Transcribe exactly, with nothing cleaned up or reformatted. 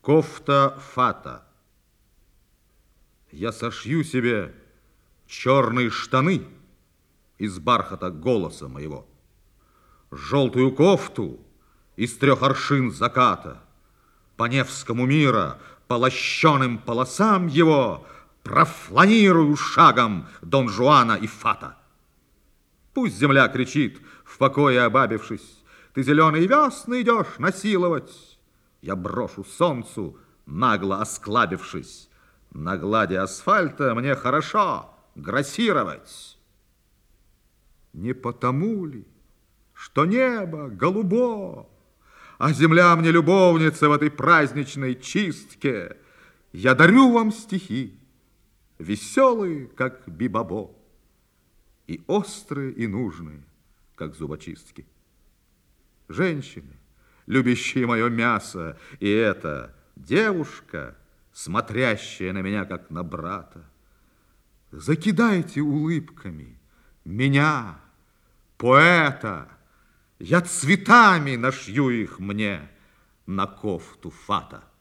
Кофта фата. Я сошью себе черные штаны из бархата голоса моего, желтую кофту из трех аршин заката, по Невскому мира, по лощеным полосам его профланирую шагом Дон Жуана и Фата. Пусть земля кричит, в покое обабившись: ты зеленые весны идешь насиловать. Я брошу солнцу, нагло осклабившись: на глади асфальта мне хорошо грассировать. Не потому ли, что небо голубо, а земля мне любовница в этой праздничной чистке, я дарю вам стихи, веселые, как бибабо, и острые, и нужные, как зубочистки. Женщины, любящие мое мясо, и эта девушка, смотрящая на меня, как на брата, закидайте улыбками меня, поэта, я цветами нашью их мне на кофту фата.